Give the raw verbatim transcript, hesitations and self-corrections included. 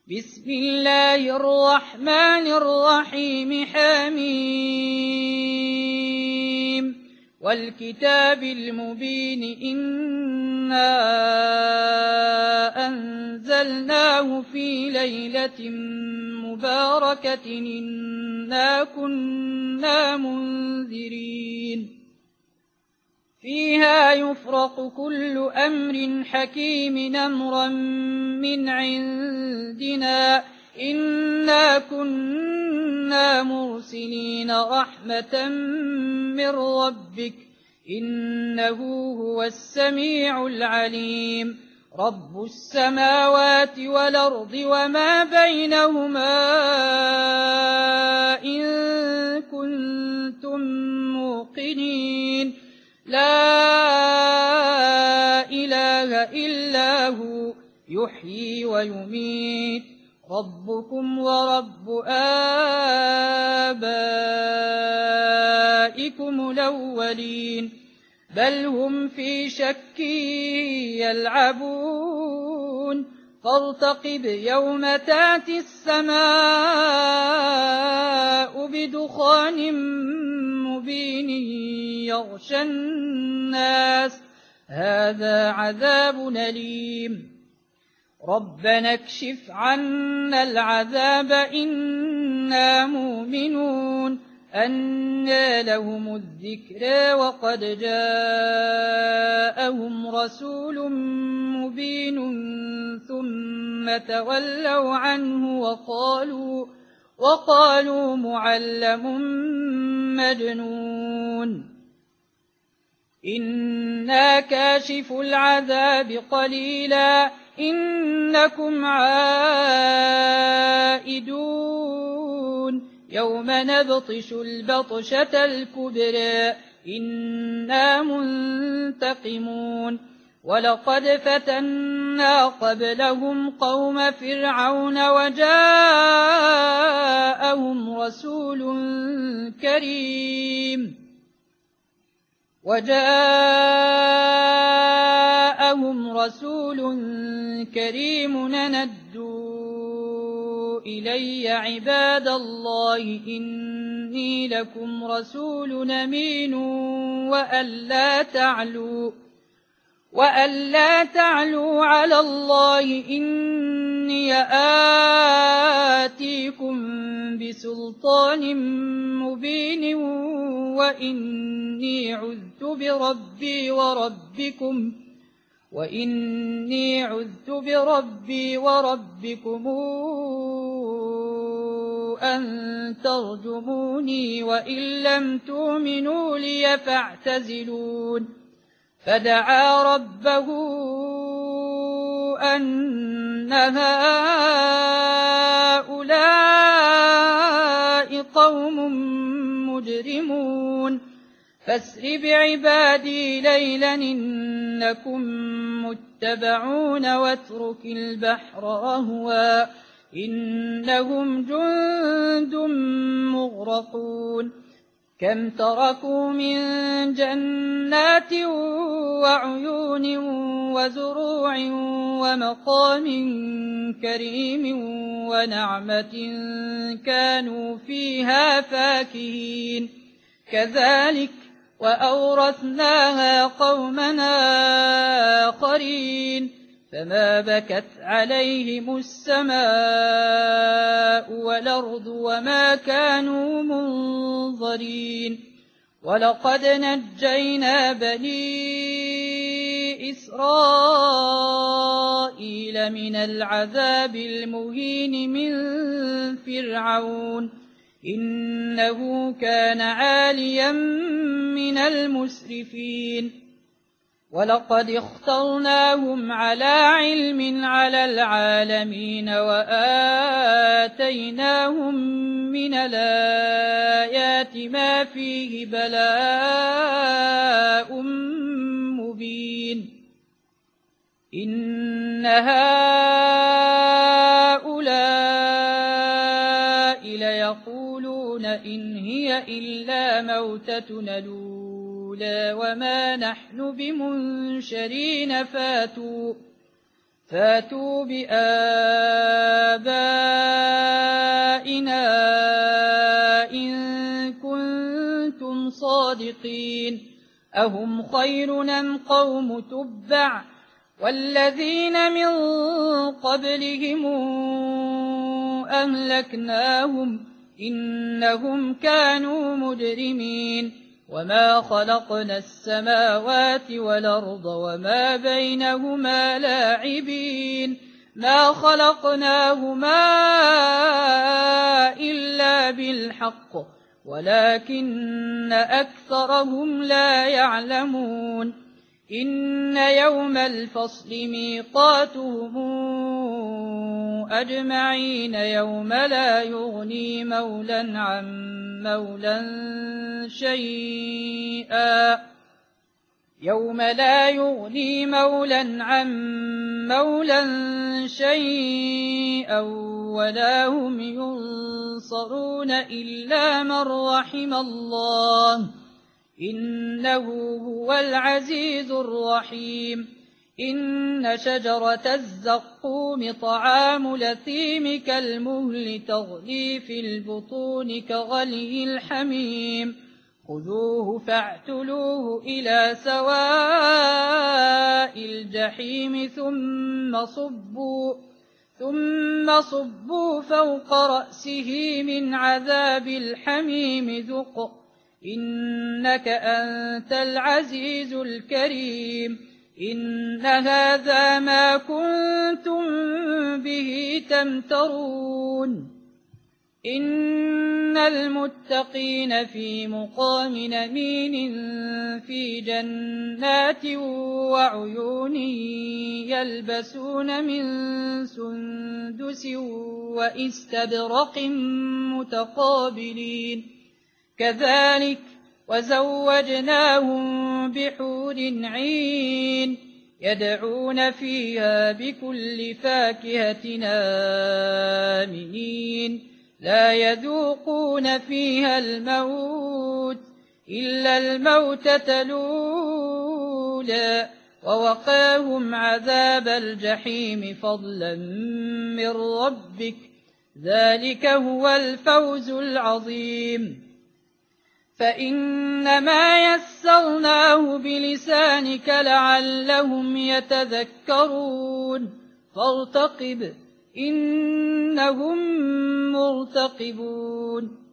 بسم الله الرحمن الرحيم حميم والكتاب المبين إنا أنزلناه في ليلة مباركة إنا كنا منذرين فيها يفرق كل أمر حكيم أمرا من عندنا إنا كنا مرسلين رحمة من ربك إنه هو السميع العليم رب السماوات والأرض وما بينهما إن كنتم موقنين لا إله إلا هو يحيي ويميت ربكم ورب آبائكم الأولين بل هم في شك يلعبون فارتقب يوم تأتي السماء بدخان مبين يغشى الناس هذا عذاب أليم ربنا اكشف عنا العذاب إنا مؤمنون أنى لهم الذكرى وقد جاءهم رسول مبين ثم تولوا عنه وقالوا, وقالوا معلم مجنون إنا كاشف العذاب قليلا إنكم عائدون يوم نبطش البطشة الكبرى إنا منتقمون ولقد فتنا قبلهم قوم فرعون وجاءهم رسول كريم وجاءهم رسول كريم ندوا إلي عباد الله إني لكم رسول أمين وألا تعلوا وألا تعلوا على الله إني آتيكم بسلطان مبين وإني عذت بربي وربكم وإني عذت بربي وربكم أن ترجموني وإن لم تؤمنوا لي فاعتزلون فدعا ربه أن هؤلاء قوم مجرمون فاسر بعبادي ليلا إنكم متبعون واترك البحر رهوا إنهم جند مغرقون كم تركوا من جنات وعيون وزروع ومقام كريم ونعمة كانوا فيها فاكهين كذلك وأورثناها قومنا آخرين فما بكت عليهم السماء والأرض وما كانوا منظرين ولقد نجينا بني إسرائيل من العذاب المهين من فرعون إنه كان عاليا من المسرفين ولقد اخترناهم على علم على العالمين وآتيناهم من الآيات ما فيه بلاء مبين إن هؤلاء ليقولون إن هي إلا موتتنا الأولى وما نحن بمنشرين فاتوا, فاتوا بآبائنا أهم خير أم قوم تبع والذين من قبلهم أهلكناهم إنهم كانوا مجرمين وما خلقنا السماوات والأرض وما بينهما لاعبين ما خلقناهما إلا بالحق ولكن أكثرهم لا يعلمون إن يوم الفصل ميقاتهم أجمعين يوم لا يغني مولى عن مولى شيئا يوم لا يغني مولى عن مولى شيئا ولا هم ينصرون إلا من رحم الله إنه هو العزيز الرحيم إن شجرة الزقوم طعام لثيم كالمهل تغلي في البطون كغلي الحميم خذوه فاعتلوه إلى سواء الجحيم ثم صبوا ثم صبوا فوق رأسه من عذاب الحميم ذق إنك أنت العزيز الكريم إن هذا ما كنتم به تمترون إن المتقين في مقام أمين في جنات وعيون يلبسون من سندس وإستبرق متقابلين كذلك وزوجناهم بحور عين يدعون فيها بكل فاكهة آمنين لا يذوقون فيها الموت إلا الموتة الأولى ووقاهم عذاب الجحيم فضلا من ربك ذلك هو الفوز العظيم فإنما يسرناه بلسانك لعلهم يتذكرون فارتقب إنهم مرتقبون